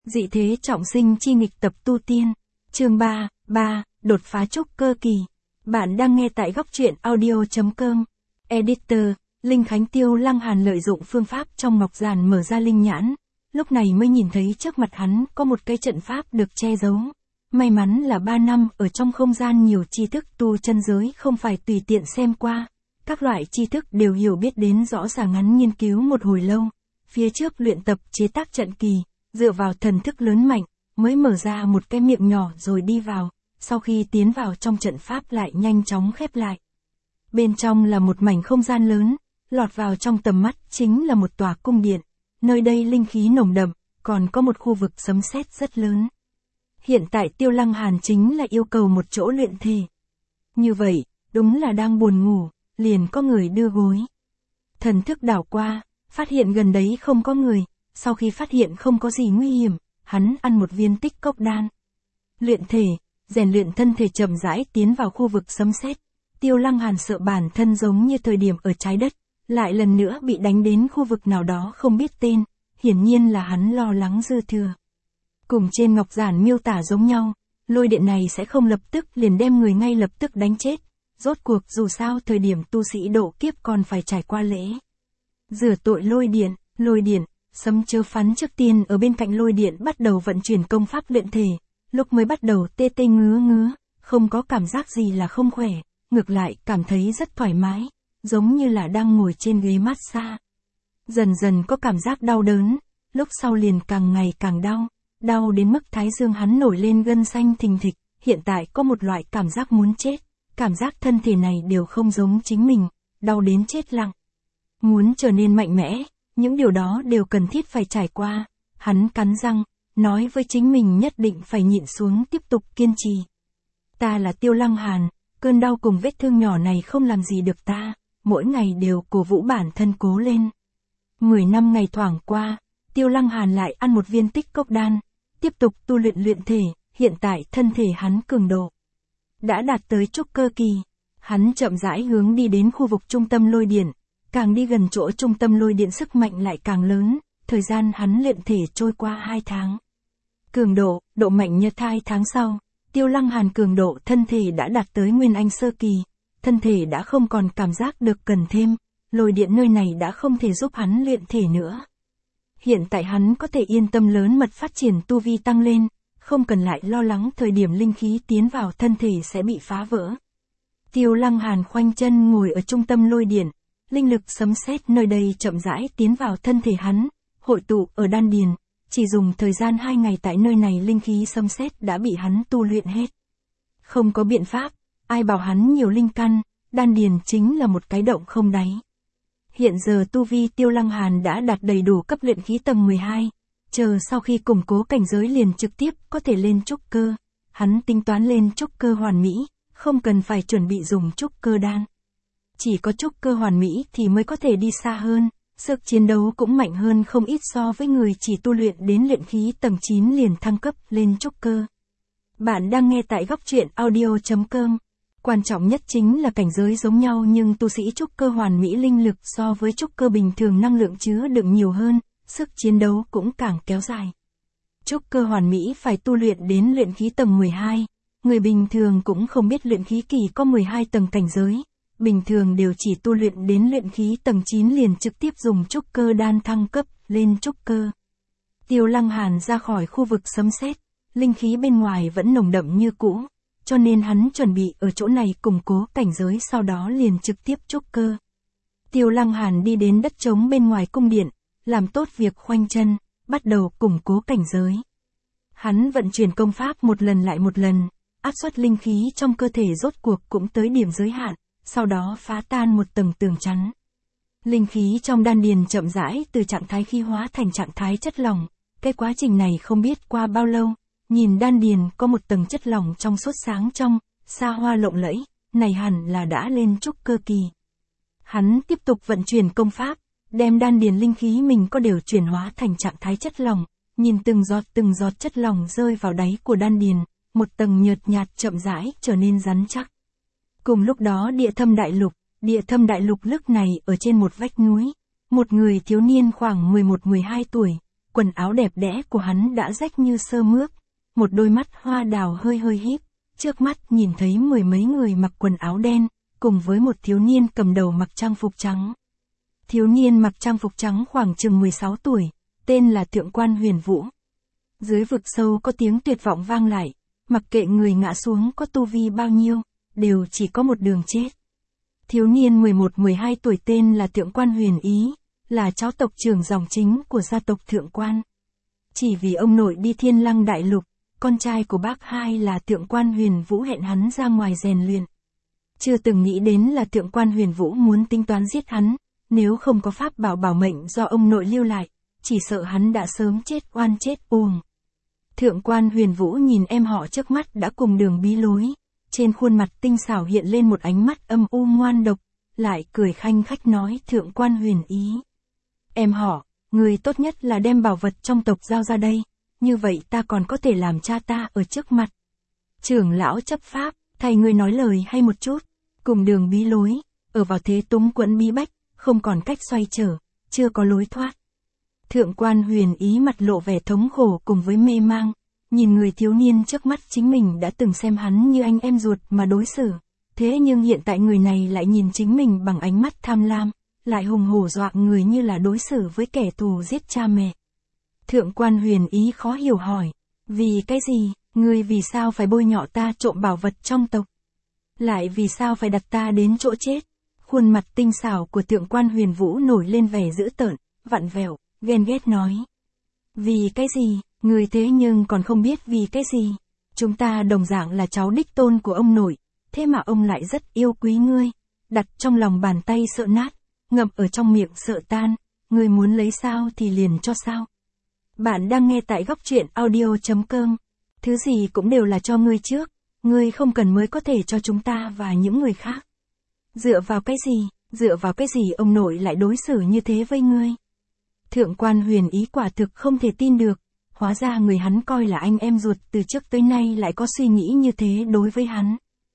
Dị thế trọng sinh chi nghịch tập tu tiên. Chương 3, đột phá trúc cơ kỳ. Bạn đang nghe tại góc truyện audio.com. Editor, Linh Khánh. Tiêu Lăng Hàn lợi dụng phương pháp trong ngọc giản mở ra linh nhãn. Lúc này mới nhìn thấy trước mặt hắn có một cái trận pháp được che giấu. May mắn là 3 năm ở trong không gian nhiều tri thức tu chân giới không phải tùy tiện xem qua. Các loại tri thức đều hiểu biết đến rõ ràng, ngắn nghiên cứu một hồi lâu. Phía trước luyện tập chế tác trận kỳ, dựa vào thần thức lớn mạnh, mới mở ra một cái miệng nhỏ rồi đi vào, sau khi tiến vào trong trận pháp lại nhanh chóng khép lại. Bên trong là một mảnh không gian lớn, lọt vào trong tầm mắt chính là một tòa cung điện, nơi đây linh khí nồng đậm, còn có một khu vực sấm sét rất lớn. Hiện tại Tiêu Lăng Hàn chính là yêu cầu một chỗ luyện thể. Như vậy, đúng là đang buồn ngủ, liền có người đưa gối. Thần thức đảo qua, phát hiện gần đấy không có người, sau khi phát hiện không có gì nguy hiểm, hắn ăn một viên tích cốc đan. Luyện thể, rèn luyện thân thể chậm rãi tiến vào khu vực sấm sét. Tiêu Lăng Hàn sợ bản thân giống như thời điểm ở trái đất, lại lần nữa bị đánh đến khu vực nào đó không biết tên, hiển nhiên là hắn lo lắng dư thừa. Cùng trên ngọc giản miêu tả giống nhau, lôi điện này sẽ không lập tức liền đem người ngay lập tức đánh chết, rốt cuộc dù sao thời điểm tu sĩ độ kiếp còn phải trải qua lễ rửa tội lôi điện, sấm chớ phắn trước tiên ở bên cạnh lôi điện bắt đầu vận chuyển công pháp luyện thể, lúc mới bắt đầu tê tê ngứa, không có cảm giác gì là không khỏe, ngược lại cảm thấy rất thoải mái, giống như là đang ngồi trên ghế massage. Dần dần có cảm giác đau đớn, lúc sau liền càng ngày càng đau đến mức thái dương hắn nổi lên gân xanh thình thịch, hiện tại có một loại cảm giác muốn chết, cảm giác thân thể này đều không giống chính mình, đau đến chết lặng. Muốn trở nên mạnh mẽ, những điều đó đều cần thiết phải trải qua, hắn cắn răng, nói với chính mình nhất định phải nhịn xuống tiếp tục kiên trì. Ta là Tiêu Lăng Hàn, cơn đau cùng vết thương nhỏ này không làm gì được ta, mỗi ngày đều cổ vũ bản thân cố lên. 10 năm ngày thoảng qua, Tiêu Lăng Hàn lại ăn một viên tích cốc đan, tiếp tục tu luyện thể, hiện tại thân thể hắn cường độ đã đạt tới trúc cơ kỳ. Hắn chậm rãi hướng đi đến khu vực trung tâm lôi điện, càng đi gần chỗ trung tâm lôi điện sức mạnh lại càng lớn, thời gian hắn luyện thể trôi qua 2 tháng. Cường độ mạnh nhất 2 tháng sau, Tiêu Lăng Hàn cường độ thân thể đã đạt tới Nguyên Anh sơ kỳ, thân thể đã không còn cảm giác được cần thêm, lôi điện nơi này đã không thể giúp hắn luyện thể nữa. Hiện tại hắn có thể yên tâm lớn mật phát triển tu vi tăng lên, không cần lại lo lắng thời điểm linh khí tiến vào thân thể sẽ bị phá vỡ. Tiêu Lăng Hàn khoanh chân ngồi ở trung tâm lôi điện, linh lực sấm sét nơi đây chậm rãi tiến vào thân thể hắn, hội tụ ở đan điền, chỉ dùng thời gian 2 ngày tại nơi này linh khí sấm sét đã bị hắn tu luyện hết. Không có biện pháp, ai bảo hắn nhiều linh căn, đan điền chính là một cái động không đáy. Hiện giờ tu vi Tiêu Lăng Hàn đã đạt đầy đủ cấp luyện khí tầng 12, chờ sau khi củng cố cảnh giới liền trực tiếp có thể lên trúc cơ. Hắn tính toán lên trúc cơ hoàn mỹ, không cần phải chuẩn bị dùng trúc cơ đan. Chỉ có trúc cơ hoàn mỹ thì mới có thể đi xa hơn, sức chiến đấu cũng mạnh hơn không ít so với người chỉ tu luyện đến luyện khí tầng 9 liền thăng cấp lên trúc cơ. Bạn đang nghe tại góc truyện audio.com. Quan trọng nhất chính là cảnh giới giống nhau nhưng tu sĩ trúc cơ hoàn mỹ linh lực so với trúc cơ bình thường năng lượng chứa đựng nhiều hơn, sức chiến đấu cũng càng kéo dài. Trúc cơ hoàn mỹ phải tu luyện đến luyện khí tầng 12, người bình thường cũng không biết luyện khí kỳ có 12 tầng cảnh giới, bình thường đều chỉ tu luyện đến luyện khí tầng 9 liền trực tiếp dùng trúc cơ đan thăng cấp lên trúc cơ. Tiêu Lăng Hàn ra khỏi khu vực sấm sét, linh khí bên ngoài vẫn nồng đậm như cũ, cho nên hắn chuẩn bị ở chỗ này củng cố cảnh giới sau đó liền trực tiếp trúc cơ. Tiêu Lăng Hàn đi đến đất trống bên ngoài cung điện, làm tốt việc khoanh chân, bắt đầu củng cố cảnh giới. Hắn vận chuyển công pháp một lần lại một lần, áp suất linh khí trong cơ thể rốt cuộc cũng tới điểm giới hạn, sau đó phá tan một tầng tường chắn. Linh khí trong đan điền chậm rãi từ trạng thái khí hóa thành trạng thái chất lỏng, cái quá trình này không biết qua bao lâu, nhìn đan điền có một tầng chất lỏng trong suốt sáng trong, xa hoa lộng lẫy, này hẳn là đã lên trúc cơ kỳ. Hắn tiếp tục vận chuyển công pháp, đem đan điền linh khí mình có đều chuyển hóa thành trạng thái chất lỏng, nhìn từng giọt chất lỏng rơi vào đáy của đan điền, một tầng nhợt nhạt chậm rãi trở nên rắn chắc. Cùng lúc đó địa thâm đại lục lúc này ở trên một vách núi, một người thiếu niên khoảng 11-12 tuổi, quần áo đẹp đẽ của hắn đã rách như sơ mướp, một đôi mắt hoa đào hơi hơi híp, trước mắt nhìn thấy mười mấy người mặc quần áo đen, cùng với một thiếu niên cầm đầu mặc trang phục trắng. Thiếu niên mặc trang phục trắng khoảng chừng 16 tuổi, tên là Thượng quan Huyền Vũ. Dưới vực sâu có tiếng tuyệt vọng vang lại, mặc kệ người ngã xuống có tu vi bao nhiêu, đều chỉ có một đường chết. Thiếu niên 11-12 tuổi tên là Thượng quan Huyền Ý, là cháu tộc trưởng dòng chính của gia tộc Thượng quan. Chỉ vì ông nội đi Thiên Lăng Đại Lục, con trai của bác hai là Thượng quan Huyền Vũ hẹn hắn ra ngoài rèn luyện. Chưa từng nghĩ đến là Thượng quan Huyền Vũ muốn tính toán giết hắn, nếu không có pháp bảo bảo mệnh do ông nội lưu lại, chỉ sợ hắn đã sớm chết oan chết uổng. Thượng quan Huyền Vũ nhìn em họ trước mắt đã cùng đường bí lối, trên khuôn mặt tinh xảo hiện lên một ánh mắt âm u ngoan độc, lại cười khanh khách nói Thượng quan Huyền Ý. Em họ, người tốt nhất là đem bảo vật trong tộc giao ra đây, như vậy ta còn có thể làm cha ta ở trước mặt. Trưởng lão chấp pháp, thầy người nói lời hay một chút, cùng đường bí lối, ở vào thế túng quẫn bí bách, không còn cách xoay trở, chưa có lối thoát. Thượng quan Huyền Ý mặt lộ vẻ thống khổ cùng với mê mang, nhìn người thiếu niên trước mắt chính mình đã từng xem hắn như anh em ruột mà đối xử, thế nhưng hiện tại người này lại nhìn chính mình bằng ánh mắt tham lam, lại hùng hổ dọa người như là đối xử với kẻ thù giết cha mẹ. Thượng quan Huyền Ý khó hiểu hỏi, vì cái gì, ngươi vì sao phải bôi nhọ ta trộm bảo vật trong tộc? Lại vì sao phải đặt ta đến chỗ chết? Khuôn mặt tinh xảo của Thượng quan Huyền Vũ nổi lên vẻ dữ tợn, vặn vẹo, ghen ghét nói. Vì cái gì, ngươi thế nhưng còn không biết vì cái gì? Chúng ta đồng dạng là cháu đích tôn của ông nội, thế mà ông lại rất yêu quý ngươi, đặt trong lòng bàn tay sợ nát, ngậm ở trong miệng sợ tan, ngươi muốn lấy sao thì liền cho sao. Bạn đang nghe tại góc truyện audio.com, thứ gì cũng đều là cho ngươi trước, ngươi không cần mới có thể cho chúng ta và những người khác. Dựa vào cái gì ông nội lại đối xử như thế với ngươi? Thượng quan Huyền Ý quả thực không thể tin được, hóa ra người hắn coi là anh em ruột từ trước tới nay lại có suy nghĩ như thế đối với hắn.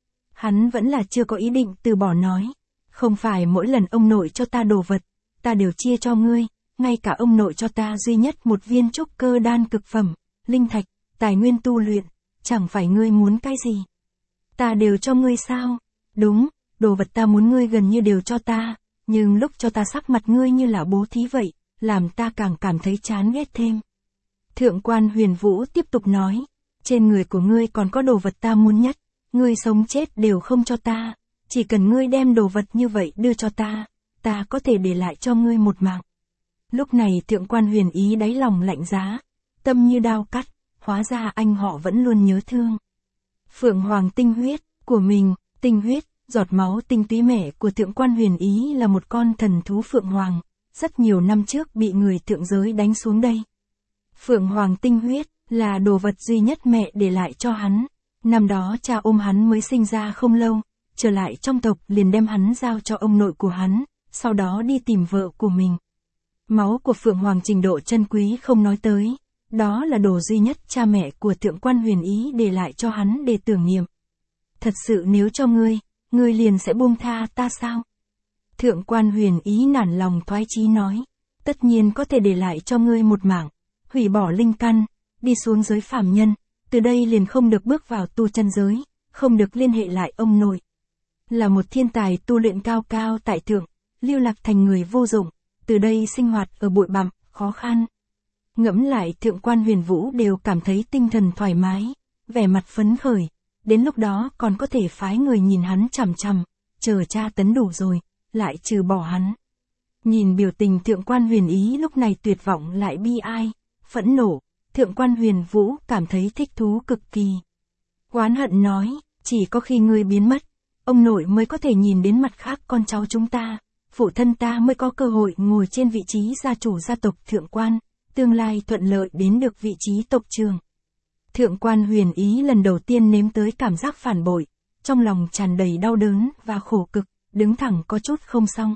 Hắn vẫn là chưa có ý định từ bỏ nói, không phải mỗi lần ông nội cho ta đồ vật, ta đều chia cho ngươi, ngay cả ông nội cho ta duy nhất một viên trúc cơ đan cực phẩm, linh thạch, tài nguyên tu luyện, chẳng phải ngươi muốn cái gì? Ta đều cho ngươi sao? Đúng, đồ vật ta muốn ngươi gần như đều cho ta, nhưng lúc cho ta sắc mặt ngươi như là bố thí vậy, làm ta càng cảm thấy chán ghét thêm. Thượng quan Huyền Vũ tiếp tục nói, trên người của ngươi còn có đồ vật ta muốn nhất, ngươi sống chết đều không cho ta, chỉ cần ngươi đem đồ vật như vậy đưa cho ta có thể để lại cho ngươi một mạng. Lúc này Thượng quan Huyền Ý đáy lòng lạnh giá, tâm như đao cắt, hóa ra anh họ vẫn luôn nhớ thương. Phượng Hoàng tinh huyết của mình, tinh huyết, giọt máu tinh túy mẹ của Thượng quan Huyền Ý là một con thần thú Phượng Hoàng, rất nhiều năm trước bị người thượng giới đánh xuống đây. Phượng Hoàng tinh huyết là đồ vật duy nhất mẹ để lại cho hắn, năm đó cha ôm hắn mới sinh ra không lâu, trở lại trong tộc liền đem hắn giao cho ông nội của hắn, sau đó đi tìm vợ của mình. Máu của Phượng Hoàng trình độ chân quý không nói tới, đó là đồ duy nhất cha mẹ của Thượng quan Huyền Ý để lại cho hắn để tưởng niệm. Thật sự nếu cho ngươi liền sẽ buông tha ta sao? Thượng quan Huyền Ý nản lòng thoái chí nói, tất nhiên có thể để lại cho ngươi một mảng, hủy bỏ linh căn, đi xuống giới phàm nhân, từ đây liền không được bước vào tu chân giới, không được liên hệ lại ông nội. Là một thiên tài tu luyện cao cao tại thượng, lưu lạc thành người vô dụng, từ đây sinh hoạt ở bụi bặm, khó khăn. Ngẫm lại Thượng quan Huyền Vũ đều cảm thấy tinh thần thoải mái, vẻ mặt phấn khởi, đến lúc đó còn có thể phái người nhìn hắn chằm chằm, chờ tra tấn đủ rồi, lại trừ bỏ hắn. Nhìn biểu tình Thượng quan Huyền Ý lúc này tuyệt vọng lại bi ai, phẫn nộ, Thượng quan Huyền Vũ cảm thấy thích thú cực kỳ. Oán hận nói, chỉ có khi ngươi biến mất, ông nội mới có thể nhìn đến mặt khác con cháu chúng ta, phụ thân ta mới có cơ hội ngồi trên vị trí gia chủ gia tộc Thượng quan, tương lai thuận lợi đến được vị trí tộc trưởng. Thượng quan Huyền Ý lần đầu tiên nếm tới cảm giác phản bội, trong lòng tràn đầy đau đớn và khổ cực, đứng thẳng có chút không xong.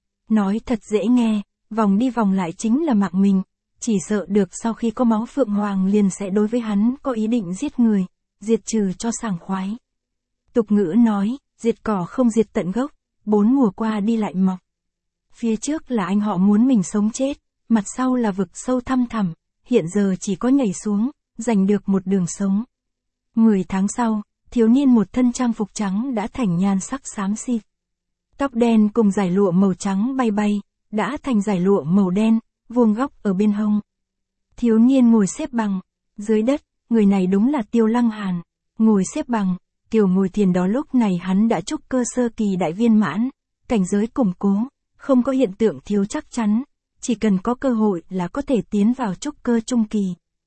Nói thật dễ nghe, vòng đi vòng lại chính là mạng mình, chỉ sợ được sau khi có máu Phượng Hoàng liền sẽ đối với hắn có ý định giết người, diệt trừ cho sảng khoái. Tục ngữ nói, diệt cỏ không diệt tận gốc, 4 mùa qua đi lại mọc. Phía trước là anh họ muốn mình sống chết, mặt sau là vực sâu thăm thẳm, hiện giờ chỉ có nhảy xuống, giành được một đường sống. 10 tháng sau, thiếu niên một thân trang phục trắng đã thành nhan sắc xám xịt. Tóc đen cùng dải lụa màu trắng bay bay, đã thành dải lụa màu đen, vuông góc ở bên hông. Thiếu niên ngồi xếp bằng, dưới đất, người này đúng là Tiêu Lăng Hàn. Ngồi xếp bằng, kiểu ngồi thiền đó lúc này hắn đã trúc cơ sơ kỳ đại viên mãn, cảnh giới củng cố, không có hiện tượng thiếu chắc chắn, chỉ cần có cơ hội là có thể tiến vào trúc cơ trung kỳ.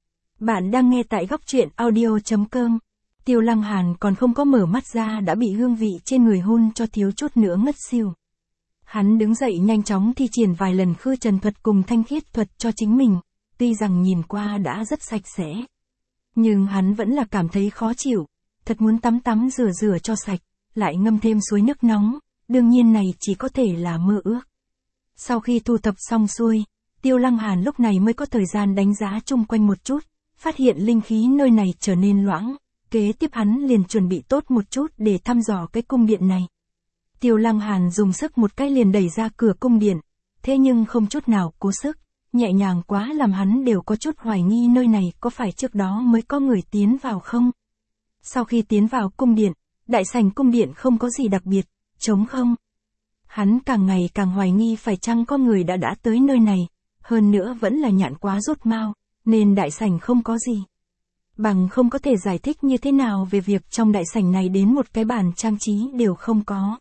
Bạn đang nghe tại góc truyện audio.com. Tiêu Lăng Hàn còn không có mở mắt ra đã bị hương vị trên người hun cho thiếu chút nữa ngất xỉu. Hắn đứng dậy nhanh chóng thi triển vài lần khư trần thuật cùng thanh khiết thuật cho chính mình, tuy rằng nhìn qua đã rất sạch sẽ. Nhưng hắn vẫn là cảm thấy khó chịu, thật muốn tắm rửa cho sạch, lại ngâm thêm suối nước nóng, đương nhiên này chỉ có thể là mơ ước. Sau khi thu thập xong xuôi, Tiêu Lăng Hàn lúc này mới có thời gian đánh giá chung quanh một chút, phát hiện linh khí nơi này trở nên loãng, kế tiếp hắn liền chuẩn bị tốt một chút để thăm dò cái cung điện này. Tiêu Lăng Hàn dùng sức một cái liền đẩy ra cửa cung điện, thế nhưng không chút nào cố sức, nhẹ nhàng quá làm hắn đều có chút hoài nghi nơi này có phải trước đó mới có người tiến vào không. Sau khi tiến vào cung điện, đại sảnh cung điện không có gì đặc biệt, trống không. Hắn càng ngày càng hoài nghi phải chăng có người đã tới nơi này, hơn nữa vẫn là nhạn quá rốt mau, nên đại sảnh không có gì. Bằng không có thể giải thích như thế nào về việc trong đại sảnh này đến một cái bàn trang trí đều không có.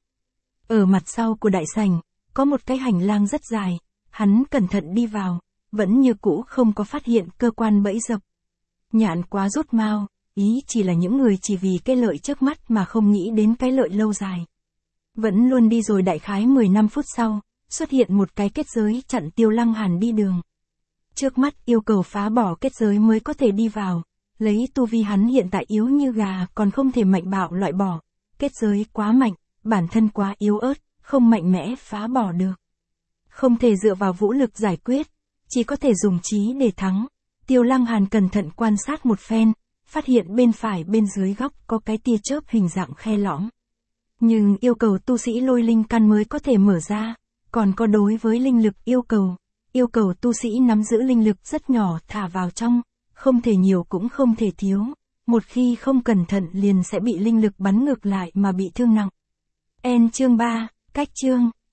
Ở mặt sau của đại sảnh, có một cái hành lang rất dài, hắn cẩn thận đi vào, vẫn như cũ không có phát hiện cơ quan bẫy dập. Nhạn quá rốt mau, ý chỉ là những người chỉ vì cái lợi trước mắt mà không nghĩ đến cái lợi lâu dài. Vẫn luôn đi rồi đại khái 15 phút sau, xuất hiện một cái kết giới chặn Tiêu Lăng Hàn đi đường. Trước mắt yêu cầu phá bỏ kết giới mới có thể đi vào, lấy tu vi hắn hiện tại yếu như gà còn không thể mạnh bạo loại bỏ, kết giới quá mạnh, bản thân quá yếu ớt, không mạnh mẽ phá bỏ được. Không thể dựa vào vũ lực giải quyết, chỉ có thể dùng trí để thắng. Tiêu Lăng Hàn cẩn thận quan sát một phen, phát hiện bên phải bên dưới góc có cái tia chớp hình dạng khe lõm. Nhưng yêu cầu tu sĩ lôi linh căn mới có thể mở ra, còn có đối với linh lực yêu cầu tu sĩ nắm giữ linh lực rất nhỏ thả vào trong, không thể nhiều cũng không thể thiếu, một khi không cẩn thận liền sẽ bị linh lực bắn ngược lại mà bị thương nặng. Chương 3, cách chương.